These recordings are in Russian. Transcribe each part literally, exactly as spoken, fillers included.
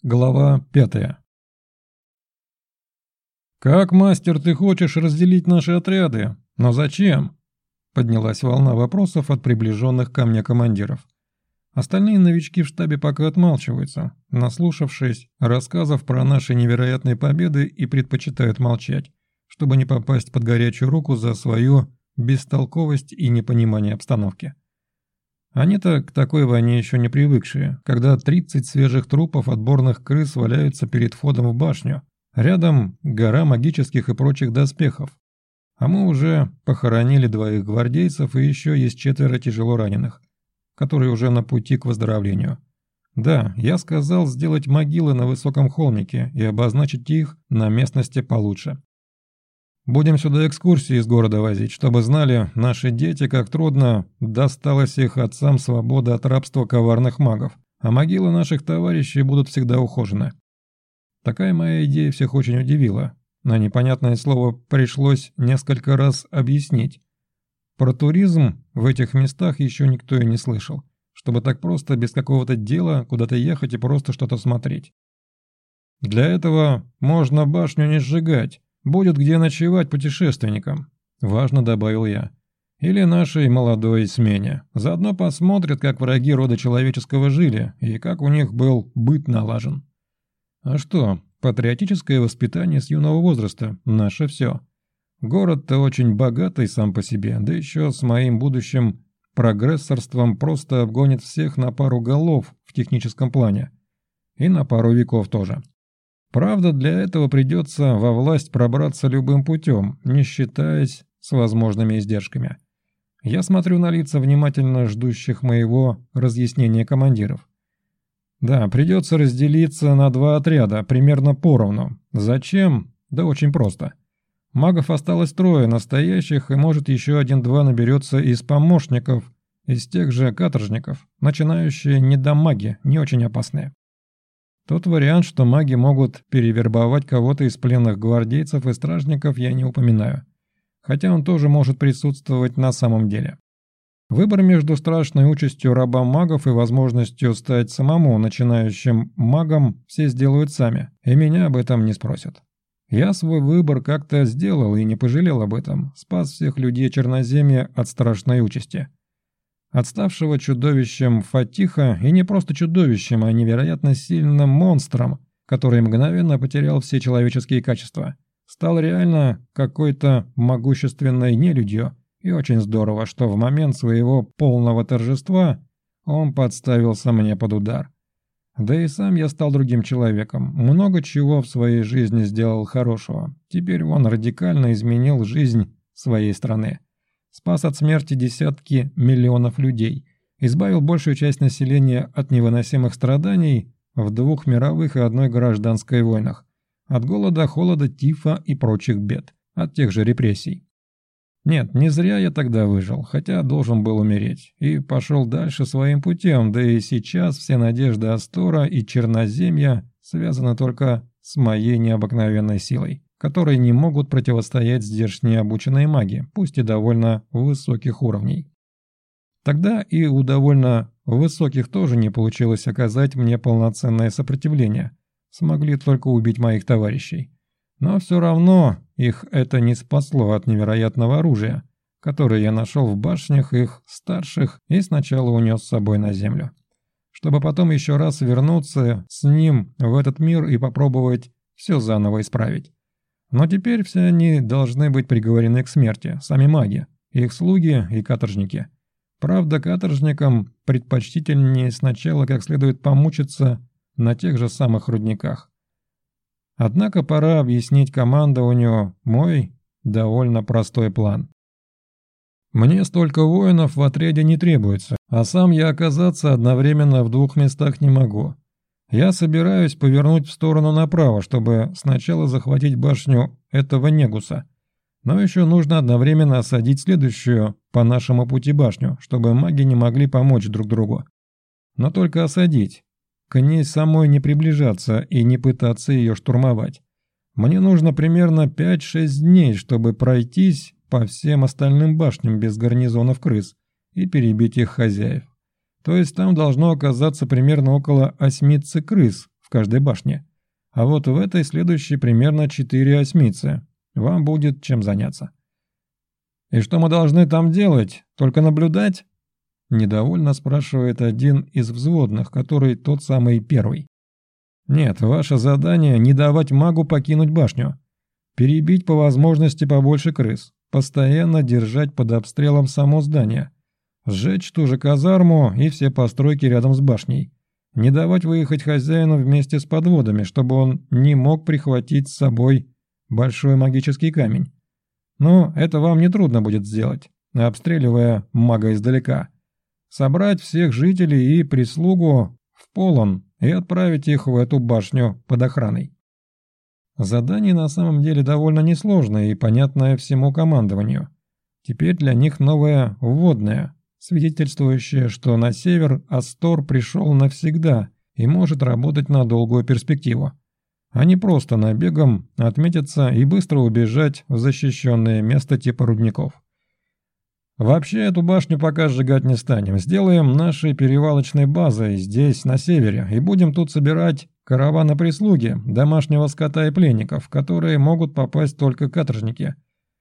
Глава пятая. «Как, мастер, ты хочешь разделить наши отряды? Но зачем?» Поднялась волна вопросов от приближенных ко мне командиров. Остальные новички в штабе пока отмалчиваются, наслушавшись рассказов про наши невероятные победы, и предпочитают молчать, чтобы не попасть под горячую руку за свою бестолковость и непонимание обстановки. Они-то к такой войне еще не привыкшие, когда тридцать свежих трупов отборных крыс валяются перед входом в башню. Рядом гора магических и прочих доспехов. А мы уже похоронили двоих гвардейцев, и еще есть четверо тяжело раненых, которые уже на пути к выздоровлению. Да, я сказал сделать могилы на высоком холмике и обозначить их на местности получше. Будем сюда экскурсии из города возить, чтобы знали наши дети, как трудно досталась их отцам свобода от рабства коварных магов, а могилы наших товарищей будут всегда ухожены. Такая моя идея всех очень удивила. На непонятное слово пришлось несколько раз объяснить. Про туризм в этих местах еще никто и не слышал, чтобы так просто, без какого-то дела, куда-то ехать и просто что-то смотреть. Для этого можно башню не сжигать. Будет где ночевать путешественникам», – важно добавил я. «Или нашей молодой смене. Заодно посмотрят, как враги рода человеческого жили и как у них был быт налажен. А что, патриотическое воспитание с юного возраста – наше все. Город-то очень богатый сам по себе, да еще с моим будущим прогрессорством просто обгонит всех на пару голов в техническом плане. И на пару веков тоже. Правда, для этого придется во власть пробраться любым путем, не считаясь с возможными издержками. Я смотрю на лица внимательно ждущих моего разъяснения командиров. Да, придется разделиться на два отряда, примерно поровну. Зачем? Да очень просто. Магов осталось трое настоящих, и может еще один-два наберется из помощников, из тех же каторжников, начинающие недомаги, не очень опасные. Тот вариант, что маги могут перевербовать кого-то из пленных гвардейцев и стражников, я не упоминаю. Хотя он тоже может присутствовать на самом деле. Выбор между страшной участью раба магов и возможностью стать самому начинающим магом все сделают сами, и меня об этом не спросят. Я свой выбор как-то сделал и не пожалел об этом, спас всех людей Черноземья от страшной участи. Отставшего чудовищем Фатиха, и не просто чудовищем, а невероятно сильным монстром, который мгновенно потерял все человеческие качества, стал реально какой-то могущественной нелюдью, и очень здорово, что в момент своего полного торжества он подставился мне под удар. Да и сам я стал другим человеком, много чего в своей жизни сделал хорошего, теперь он радикально изменил жизнь своей страны. Спас от смерти десятки миллионов людей, избавил большую часть населения от невыносимых страданий в двух мировых и одной гражданской войнах, от голода, холода, тифа и прочих бед, от тех же репрессий. Нет, не зря я тогда выжил, хотя должен был умереть, и пошел дальше своим путем, да и сейчас все надежды Астора и Черноземья связаны только с моей необыкновенной силой, которые не могут противостоять здешние обученные маги, пусть и довольно высоких уровней. Тогда и у довольно высоких тоже не получилось оказать мне полноценное сопротивление, смогли только убить моих товарищей. Но все равно их это не спасло от невероятного оружия, которое я нашел в башнях их старших и сначала унес с собой на землю, чтобы потом еще раз вернуться с ним в этот мир и попробовать все заново исправить. Но теперь все они должны быть приговорены к смерти, сами маги, их слуги и каторжники. Правда, каторжникам предпочтительнее сначала как следует помучиться на тех же самых рудниках. Однако пора объяснить командованию мой довольно простой план. Мне столько воинов в отряде не требуется, а сам я оказаться одновременно в двух местах не могу. Я собираюсь повернуть в сторону направо, чтобы сначала захватить башню этого Негуса. Но еще нужно одновременно осадить следующую по нашему пути башню, чтобы маги не могли помочь друг другу. Но только осадить. К ней самой не приближаться и не пытаться ее штурмовать. Мне нужно примерно пять-шесть дней, чтобы пройтись по всем остальным башням без гарнизонов крыс и перебить их хозяев. То есть там должно оказаться примерно около осьмицы крыс в каждой башне. А вот в этой следующей примерно четыре осьмицы. Вам будет чем заняться. «И что мы должны там делать? Только наблюдать?» Недовольно спрашивает один из взводных, который тот самый первый. «Нет, ваше задание – не давать магу покинуть башню. Перебить по возможности побольше крыс, постоянно держать под обстрелом само здание, сжечь ту же казарму и все постройки рядом с башней, не давать выехать хозяину вместе с подводами, чтобы он не мог прихватить с собой большой магический камень. Но это вам не трудно будет сделать, обстреливая мага издалека. Собрать всех жителей и прислугу в полон и отправить их в эту башню под охраной. Задание на самом деле довольно несложное и понятное всему командованию. Теперь для них новое вводное, свидетельствующее, что на север Астор пришел навсегда и может работать на долгую перспективу, а не просто набегом отметиться и быстро убежать в защищенное место типа рудников. Вообще эту башню пока сжигать не станем, сделаем нашей перевалочной базой здесь, на севере, и будем тут собирать караваны прислуги, домашнего скота и пленников, которые могут попасть только каторжники.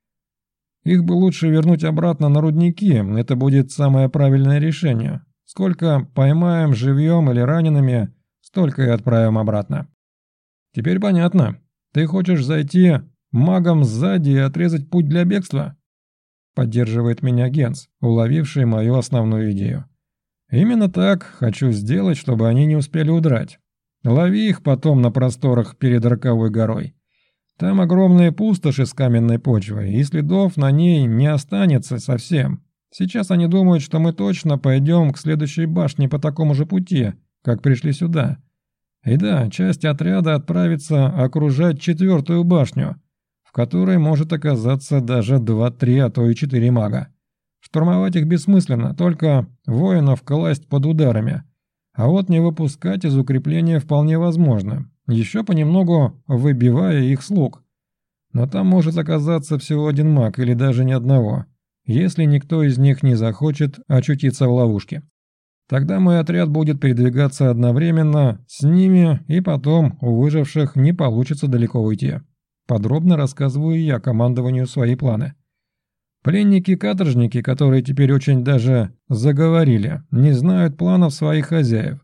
Их бы лучше вернуть обратно на рудники, это будет самое правильное решение. Сколько поймаем живьем или ранеными, столько и отправим обратно. Теперь понятно. Ты хочешь зайти магом сзади и отрезать путь для бегства? Поддерживает меня Генс, уловивший мою основную идею. Именно так хочу сделать, чтобы они не успели удрать. Лови их потом на просторах перед Роковой горой. Там огромные пустоши с каменной почвой, и следов на ней не останется совсем. Сейчас они думают, что мы точно пойдем к следующей башне по такому же пути, как пришли сюда. И да, часть отряда отправится окружать четвертую башню, в которой может оказаться даже два-три, а то и четыре мага. Штурмовать их бессмысленно, только воинов класть под ударами. А вот не выпускать из укрепления вполне возможно, еще понемногу выбивая их с лук. Но там может оказаться всего один маг или даже ни одного, если никто из них не захочет очутиться в ловушке. Тогда мой отряд будет передвигаться одновременно с ними, и потом у выживших не получится далеко уйти. Подробно рассказываю я командованию свои планы. Пленники-каторжники, которые теперь очень даже заговорили, не знают планов своих хозяев.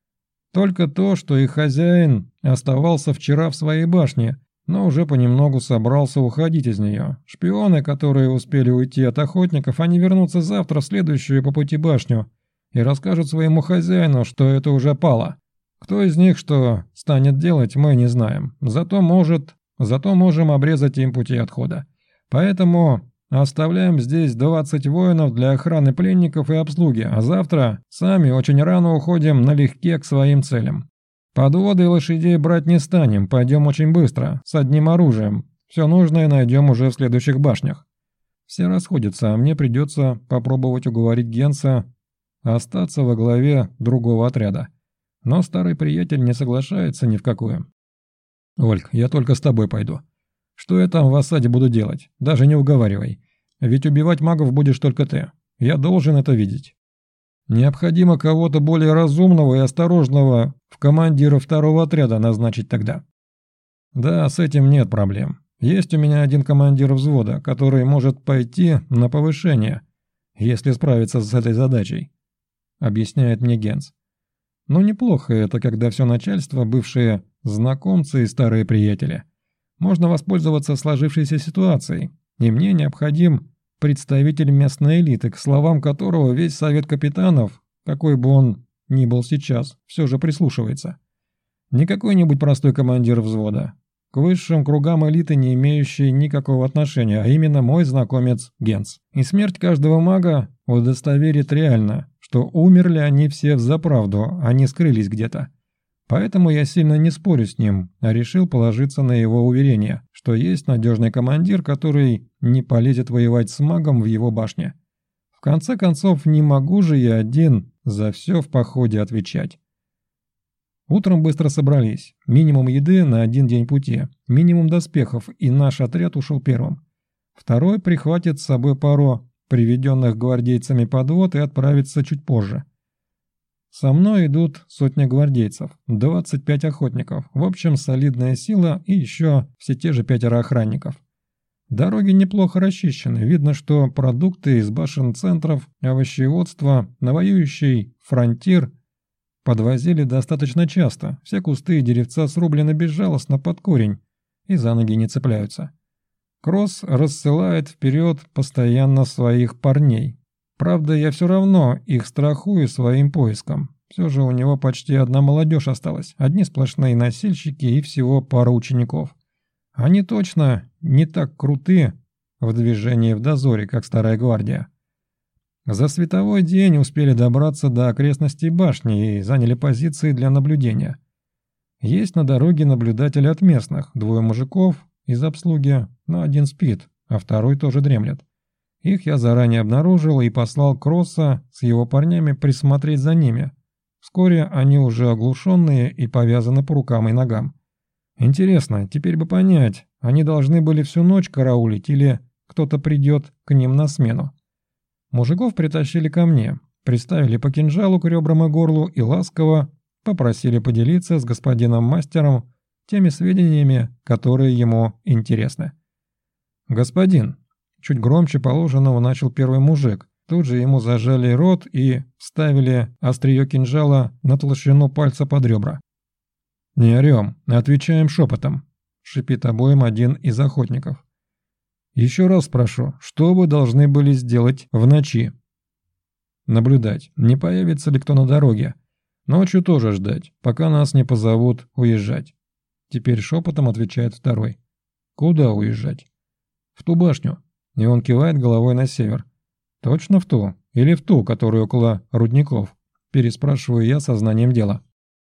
Только то, что их хозяин оставался вчера в своей башне, но уже понемногу собрался уходить из нее. Шпионы, которые успели уйти от охотников, они вернутся завтра в следующую по пути башню и расскажут своему хозяину, что это уже пало. Кто из них что станет делать, мы не знаем. Зато может... Зато можем обрезать им пути отхода. Поэтому оставляем здесь двадцать воинов для охраны пленников и обслуги, а завтра сами очень рано уходим налегке к своим целям. Подводы и лошадей брать не станем, пойдем очень быстро, с одним оружием. Все нужное найдем уже в следующих башнях. Все расходятся, а мне придется попробовать уговорить Генса остаться во главе другого отряда. Но старый приятель не соглашается ни в какую. «Ольг, я только с тобой пойду. Что я там в осаде буду делать? Даже не уговаривай. Ведь убивать магов будешь только ты. Я должен это видеть. Необходимо кого-то более разумного и осторожного в командира второго отряда назначить тогда». «Да, с этим нет проблем. Есть у меня один командир взвода, который может пойти на повышение, если справиться с этой задачей», — объясняет мне Генс. «Ну, неплохо это, когда все начальство, бывшие знакомцы и старые приятели. Можно воспользоваться сложившейся ситуацией, и мне необходим представитель местной элиты, к словам которого весь совет капитанов, какой бы он ни был сейчас, все же прислушивается. Не какой-нибудь простой командир взвода, к высшим кругам элиты не имеющий никакого отношения, а именно мой знакомец Генс. И смерть каждого мага удостоверит реально, что умерли они все взаправду, а не скрылись где-то. Поэтому я сильно не спорю с ним, а решил положиться на его уверение, что есть надежный командир, который не полезет воевать с магом в его башне. В конце концов, не могу же я один за все в походе отвечать. Утром быстро собрались. Минимум еды на один день пути, минимум доспехов, и наш отряд ушел первым. Второй прихватит с собой пару приведенных гвардейцами подвод и отправится чуть позже. Со мной идут сотня гвардейцев, двадцать пять охотников, в общем солидная сила и еще все те же пятеро охранников. Дороги неплохо расчищены, видно, что продукты из башен центров овощеводства на воюющий фронтир подвозили достаточно часто, все кусты и деревца срублены безжалостно под корень и за ноги не цепляются. Кросс рассылает вперед постоянно своих парней. Правда, я все равно их страхую своим поиском. Все же у него почти одна молодежь осталась, одни сплошные носильщики и всего пара учеников. Они точно не так круты в движении в дозоре, как старая гвардия. За световой день успели добраться до окрестностей башни и заняли позиции для наблюдения. Есть на дороге наблюдатели от местных, двое мужиков из обслуги, но один спит, а второй тоже дремлет. Их я заранее обнаружил и послал Кросса с его парнями присмотреть за ними. Вскоре они уже оглушенные и повязаны по рукам и ногам. Интересно, теперь бы понять, они должны были всю ночь караулить или кто-то придет к ним на смену. Мужиков притащили ко мне, приставили по кинжалу к ребрам и горлу и ласково попросили поделиться с господином мастером теми сведениями, которые ему интересны. «Господин», чуть громче положенного начал первый мужик, тут же ему зажали рот и вставили острие кинжала на толщину пальца под ребра. «Не орем, отвечаем шепотом», — шипит обоим один из охотников. «Еще раз спрошу, что вы должны были сделать в ночи?» «Наблюдать, не появится ли кто на дороге. Ночью тоже ждать, пока нас не позовут уезжать». Теперь шепотом отвечает второй. «Куда уезжать?» «В ту башню». И он кивает головой на север. «Точно в ту? Или в ту, которая около рудников?» Переспрашиваю я сознанием дела.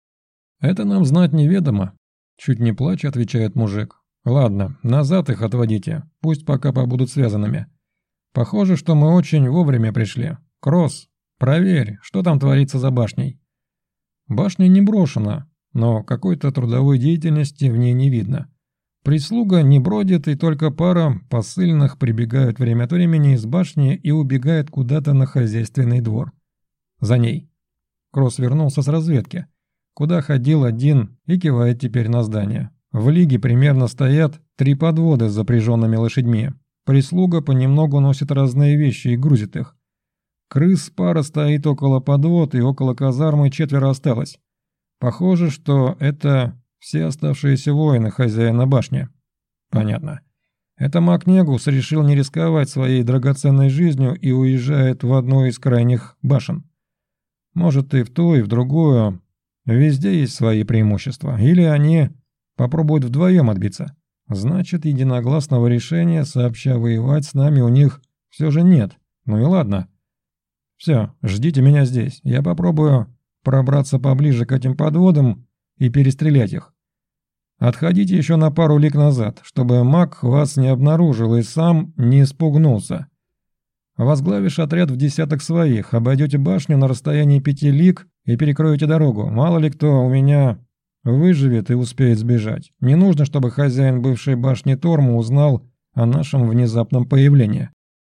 «Это нам знать неведомо», — чуть не плача отвечает мужик. «Ладно, назад их отводите, пусть пока побудут связанными. Похоже, что мы очень вовремя пришли. Кросс, проверь, что там творится за башней». Башня не брошена, но какой-то трудовой деятельности в ней не видно. Прислуга не бродит, и только пара посыльных прибегают время от времени из башни и убегает куда-то на хозяйственный двор. За ней. Кросс вернулся с разведки, куда ходил один и кивает теперь на здание. В лиге примерно стоят три подвода с запряженными лошадьми. Прислуга понемногу носит разные вещи и грузит их. Крыс пара стоит около подвод, и около казармы четверо осталось. Похоже, что это все оставшиеся воины хозяина башни. Понятно. Это маг Негус решил не рисковать своей драгоценной жизнью и уезжает в одну из крайних башен. Может, и в ту, и в другую. Везде есть свои преимущества. Или они попробуют вдвоем отбиться. Значит, единогласного решения сообща воевать с нами у них все же нет. Ну и ладно. Все, ждите меня здесь. Я попробую пробраться поближе к этим подводам и перестрелять их. Отходите еще на пару лиг назад, чтобы маг вас не обнаружил и сам не испугнулся. Возглавишь отряд в десяток своих, обойдете башню на расстоянии пяти лиг и перекроете дорогу. Мало ли кто у меня выживет и успеет сбежать. Не нужно, чтобы хозяин бывшей башни Торму узнал о нашем внезапном появлении.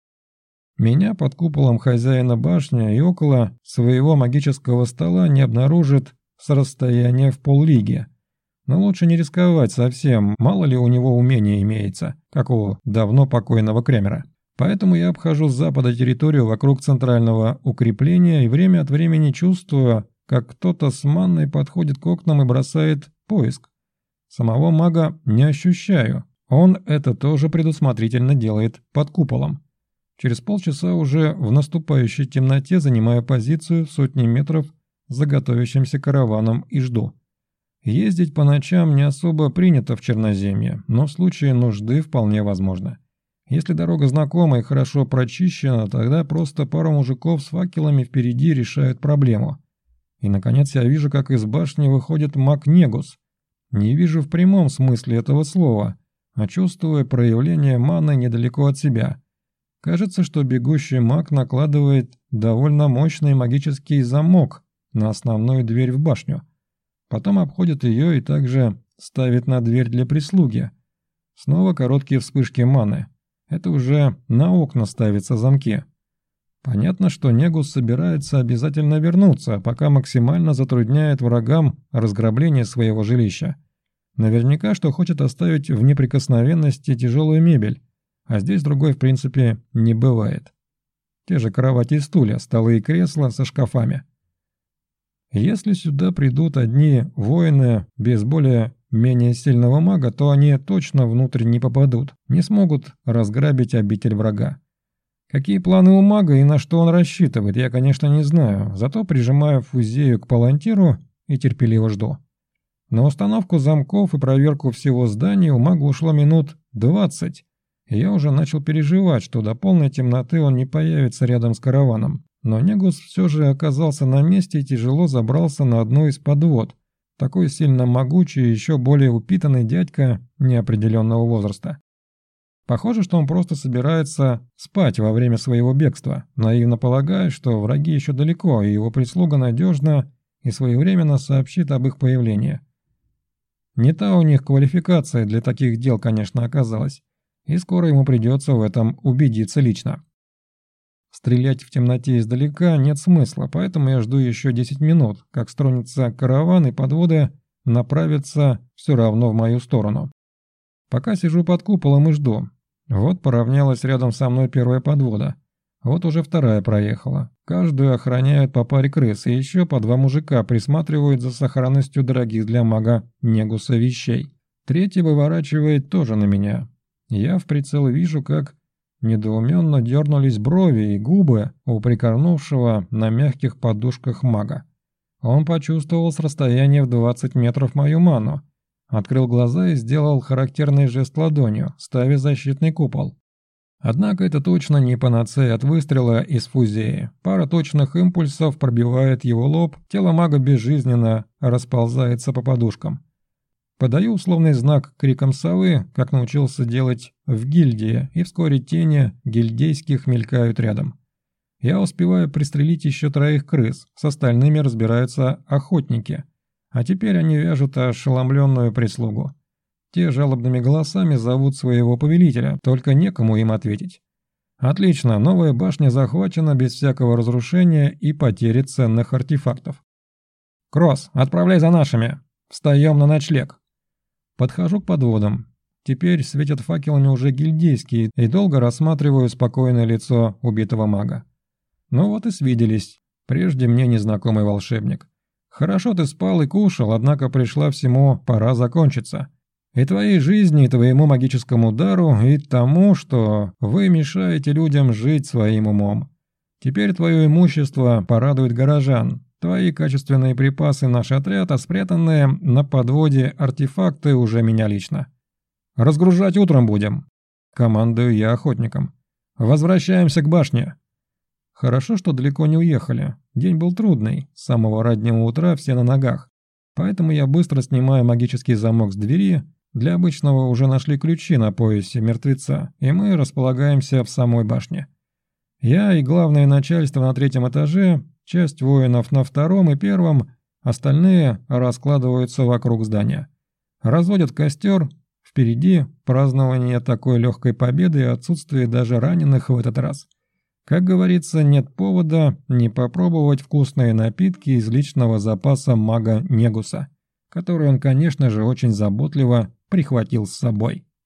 Меня под куполом хозяина башни и около своего магического стола не обнаружит с расстояния в поллиги. Но лучше не рисковать совсем, мало ли у него умения имеется, как у давно покойного Кремера. Поэтому я обхожу с запада территорию вокруг центрального укрепления и время от времени чувствую, как кто-то с манной подходит к окнам и бросает поиск. Самого мага не ощущаю, он это тоже предусмотрительно делает под куполом. Через полчаса уже в наступающей темноте занимаю позицию в сотни метров за готовящимся караваном и жду. Ездить по ночам не особо принято в Черноземье, но в случае нужды вполне возможно. Если дорога знакома и хорошо прочищена, тогда просто пара мужиков с факелами впереди решают проблему. И, наконец, я вижу, как из башни выходит маг Негус. Не вижу в прямом смысле этого слова, а чувствую проявление маны недалеко от себя. Кажется, что бегущий маг накладывает довольно мощный магический замок на основную дверь в башню. Потом обходит ее и также ставит на дверь для прислуги. Снова короткие вспышки маны. Это уже на окна ставятся замки. Понятно, что Негус собирается обязательно вернуться, пока максимально затрудняет врагам разграбление своего жилища. Наверняка, что хочет оставить в неприкосновенности тяжелую мебель, а здесь другой в принципе не бывает. Те же кровати и стулья, столы и кресла со шкафами. Если сюда придут одни воины без более-менее сильного мага, то они точно внутрь не попадут, не смогут разграбить обитель врага. Какие планы у мага и на что он рассчитывает, я, конечно, не знаю, зато прижимаю фузею к палантиру и терпеливо жду. На установку замков и проверку всего здания у мага ушло минут двадцать, и я уже начал переживать, что до полной темноты он не появится рядом с караваном. Но Негус все же оказался на месте и тяжело забрался на одну из подвод. Такой сильно могучий и еще более упитанный дядька неопределенного возраста. Похоже, что он просто собирается спать во время своего бегства, наивно полагая, что враги еще далеко, и его прислуга надежно и своевременно сообщит об их появлении. Не та у них квалификация для таких дел, конечно, оказалась, и скоро ему придется в этом убедиться лично. Стрелять в темноте издалека нет смысла, поэтому я жду еще десять минут, как стронется караван и подводы направятся все равно в мою сторону. Пока сижу под куполом и жду. Вот поравнялась рядом со мной первая подвода. Вот уже вторая проехала. Каждую охраняют по паре крыс, и еще по два мужика присматривают за сохранностью дорогих для мага Негуса вещей. Третий выворачивает тоже на меня. Я в прицел вижу, как недоуменно дернулись брови и губы у прикорнувшего на мягких подушках мага. Он почувствовал с расстояния в двадцать метров мою ману, открыл глаза и сделал характерный жест ладонью, ставя защитный купол. Однако это точно не панацея от выстрела из фузеи. Пара точных импульсов пробивает его лоб, тело мага безжизненно расползается по подушкам. Подаю условный знак криком совы, как научился делать в гильдии, и вскоре тени гильдейских мелькают рядом. Я успеваю пристрелить еще троих крыс, с остальными разбираются охотники. А теперь они вяжут ошеломленную прислугу. Те жалобными голосами зовут своего повелителя, только некому им ответить. Отлично, новая башня захвачена без всякого разрушения и потери ценных артефактов. «Кросс, отправляй за нашими! Встаем на ночлег!» Подхожу к подводам. Теперь светят факелами уже гильдейские и долго рассматриваю спокойное лицо убитого мага. Ну вот и свиделись. Прежде мне незнакомый волшебник. Хорошо ты спал и кушал, однако пришла всему пора закончиться. И твоей жизни, и твоему магическому дару, и тому, что вы мешаете людям жить своим умом. Теперь твое имущество порадует горожан. Твои качественные припасы наш отряд, а спрятанные на подводе артефакты уже меня лично. Разгружать утром будем. Командую я охотником. Возвращаемся к башне. Хорошо, что далеко не уехали. День был трудный, с самого раннего утра все на ногах. Поэтому я быстро снимаю магический замок с двери. Для обычного уже нашли ключи на поясе мертвеца, и мы располагаемся в самой башне. Я и главное начальство на третьем этаже, часть воинов на втором и первом, остальные раскладываются вокруг здания. Разводят костер, впереди празднование такой легкой победы и отсутствие даже раненых в этот раз. Как говорится, нет повода не попробовать вкусные напитки из личного запаса мага Негуса, который он, конечно же, очень заботливо прихватил с собой.